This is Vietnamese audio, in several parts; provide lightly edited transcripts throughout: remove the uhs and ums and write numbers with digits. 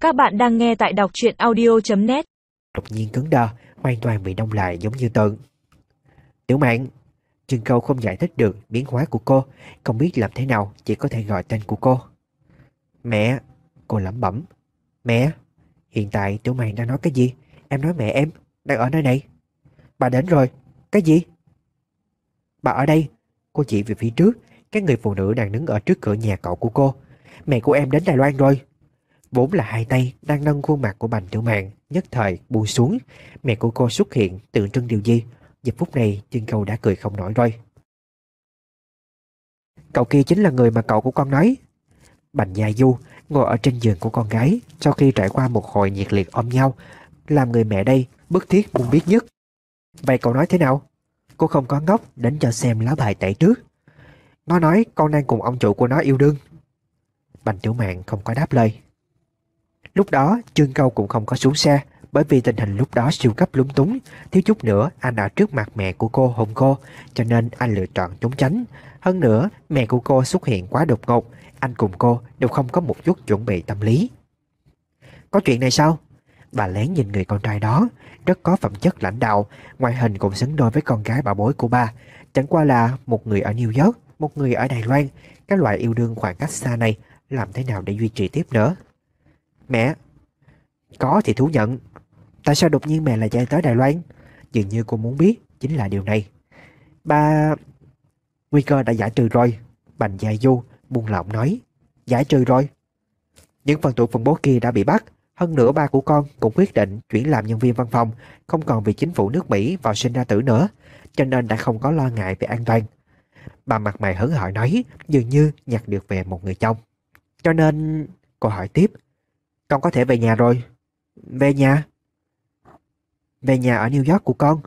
Các bạn đang nghe tại đọc truyện audio.net. Đột nhiên cứng đờ, hoàn toàn bị đông lại giống như tượng. Tiểu Mạn, Trân Câu không giải thích được biến hóa của cô, không biết làm thế nào, chỉ có thể gọi tên của cô. Mẹ, cô lẩm bẩm. Mẹ, hiện tại Tiểu Mạn đang nói cái gì? Em nói mẹ em, đang ở nơi này. Bà đến rồi, cái gì? Bà ở đây, cô chỉ về phía trước, cái người phụ nữ đang đứng ở trước cửa nhà cậu của cô. Mẹ của em đến Đài Loan rồi. Vốn là hai tay đang nâng khuôn mặt của Bành Tiểu Mạn nhất thời buông xuống. Mẹ của cô xuất hiện tượng trưng điều gì? Giờ phút này Trân Câu đã cười không nổi rồi. Cậu kia chính là người mà cậu của con nói. Bành Gia Du ngồi ở trên giường của con gái, sau khi trải qua một hồi nhiệt liệt ôm nhau, làm người mẹ đây bức thiết muốn biết nhất. Vậy cậu nói thế nào? Cô không có ngốc đến cho xem lá bài tẩy trước. Nó nói con đang cùng ông chủ của nó yêu đương. Bành Tiểu Mạn không có đáp lời. Lúc đó Trân Câu cũng không có xuống xe, bởi vì tình hình lúc đó siêu cấp lúng túng, thiếu chút nữa anh ở trước mặt mẹ của cô hôn cô, cho nên anh lựa chọn trốn tránh. Hơn nữa mẹ của cô xuất hiện quá đột ngột, anh cùng cô đều không có một chút chuẩn bị tâm lý. Có chuyện này sao? Bà lén nhìn người con trai đó, rất có phẩm chất lãnh đạo, ngoại hình cũng xứng đôi với con gái bảo bối của bà. Chẳng qua là một người ở New York, một người ở Đài Loan, cái loại yêu đương khoảng cách xa này làm thế nào để duy trì tiếp nữa? Mẹ, có thì thú nhận. Tại sao đột nhiên mẹ lại chạy tới Đài Loan? Dường như cô muốn biết chính là điều này. Ba... Nguy cơ đã giải trừ rồi. Bành Gia Du buông lỏng nói. Giải trừ rồi? Những phần tử khủng bố kia đã bị bắt. Hơn nữa ba của con cũng quyết định chuyển làm nhân viên văn phòng, không còn vì chính phủ nước Mỹ vào sinh ra tử nữa, cho nên đã không có lo ngại về an toàn. Bà mặt mày hớn hở nói, dường như nhặt được về một người chồng. Cho nên... Cô hỏi tiếp. Con có thể về nhà rồi. Về nhà? Về nhà ở New York của con.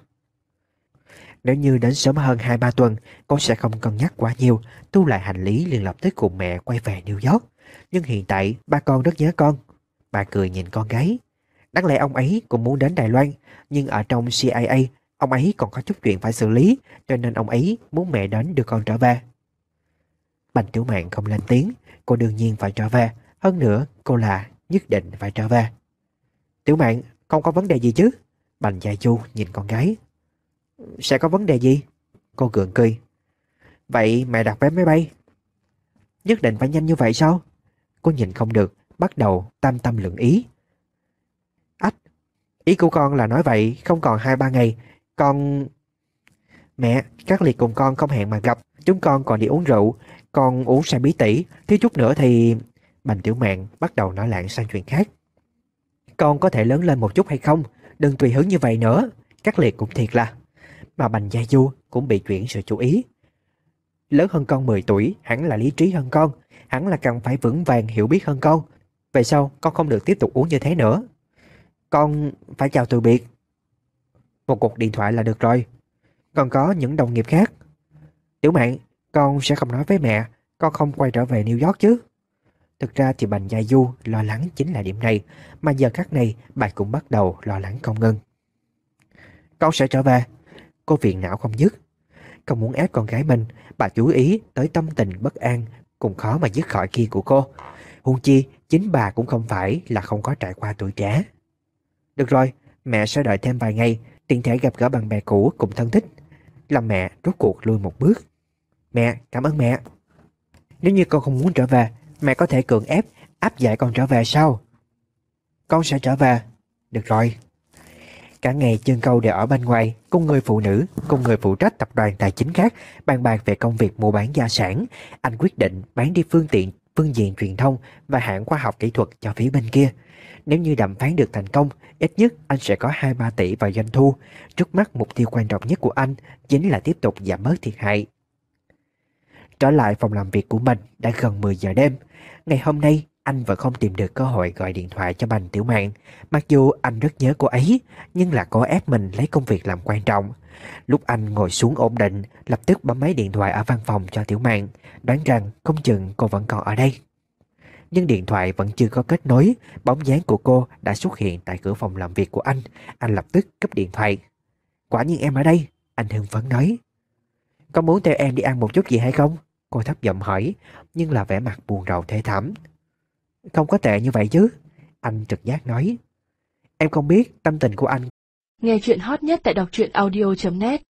Nếu như đến sớm hơn 2-3 tuần, con sẽ không cân nhắc quá nhiều, thu lại hành lý liền lập tức cùng mẹ quay về New York. Nhưng hiện tại ba con rất nhớ con. Bà cười nhìn con gái. Đáng lẽ ông ấy cũng muốn đến Đài Loan, nhưng ở trong CIA, ông ấy còn có chút chuyện phải xử lý, cho nên ông ấy muốn mẹ đến đưa con trở về. Bành Tiểu Mạn không lên tiếng, cô đương nhiên phải trở về. Hơn nữa, cô là nhất định phải trở về. Tiểu Mạn, không có vấn đề gì chứ? Bành Gia Du nhìn con gái. Sẽ có vấn đề gì? Cô gượng cười. Vậy mẹ đặt vé máy bay. Nhất định phải nhanh như vậy sao? Cô nhìn không được, bắt đầu tam tâm lượng ý. Ách, ý của con là nói vậy không còn 2-3 ngày. Con... Mẹ, các Liệt cùng con không hẹn mà gặp. Chúng con còn đi uống rượu. Con uống say bí tỉ. Thiếu chút nữa thì... Bành Tiểu Mạn bắt đầu nói lảng sang chuyện khác. Con có thể lớn lên một chút hay không? Đừng tùy hứng như vậy nữa. Các Liệt cũng thiệt là... Mà Bành Gia Du cũng bị chuyển sự chú ý. Lớn hơn con 10 tuổi, hẳn là lý trí hơn con. Hẳn là cần phải vững vàng hiểu biết hơn con. Về sau con không được tiếp tục uống như thế nữa. Con phải chào từ biệt. Một cuộc điện thoại là được rồi. Còn có những đồng nghiệp khác. Tiểu Mạn, con sẽ không nói với mẹ con không quay trở về New York chứ? Thực ra thì Bành Gia Du lo lắng chính là điểm này, mà giờ khắc này bà cũng bắt đầu lo lắng không ngừng. Con sẽ trở về. Cô phiền não không dứt. Không muốn ép con gái mình, bà chú ý tới tâm tình bất an cũng khó mà dứt khỏi kia của cô. Huống chi chính bà cũng không phải là không có trải qua tuổi trẻ. Được rồi, mẹ sẽ đợi thêm vài ngày, tiện thể gặp gỡ bạn bè cũ cùng thân thích. Làm mẹ rốt cuộc lui một bước. Mẹ, cảm ơn mẹ. Nếu như con không muốn trở về, mẹ có thể cưỡng áp giải con trở về sao? Con sẽ trở về. Được rồi. Cả ngày Trân Câu đều ở bên ngoài, cùng người phụ nữ, cùng người phụ trách tập đoàn tài chính khác bàn bạc về công việc mua bán gia sản. Anh quyết định bán đi phương diện truyền thông và hãng khoa học kỹ thuật cho phía bên kia. Nếu như đàm phán được thành công, ít nhất anh sẽ có 2-3 tỷ vào doanh thu. Trước mắt mục tiêu quan trọng nhất của anh chính là tiếp tục giảm bớt thiệt hại. Trở lại phòng làm việc của mình đã gần 10 giờ đêm. Ngày hôm nay anh vẫn không tìm được cơ hội gọi điện thoại cho Bành Tiểu Mạn. Mặc dù anh rất nhớ cô ấy, nhưng là cô ép mình lấy công việc làm quan trọng. Lúc anh ngồi xuống ổn định, lập tức bấm máy điện thoại ở văn phòng cho Tiểu Mạn, đoán rằng không chừng cô vẫn còn ở đây. Nhưng điện thoại vẫn chưa có kết nối, bóng dáng của cô đã xuất hiện tại cửa phòng làm việc của anh. Anh lập tức cúp điện thoại. Quả nhiên em ở đây, anh hưng phấn nói. Có muốn theo em đi ăn một chút gì hay không? Cô thấp giọng hỏi, nhưng là vẻ mặt buồn rầu thê thảm. Không có tệ như vậy chứ. Anh trực giác nói. Em không biết tâm tình của anh. Nghe chuyện hot nhất tại đọc truyện audio.net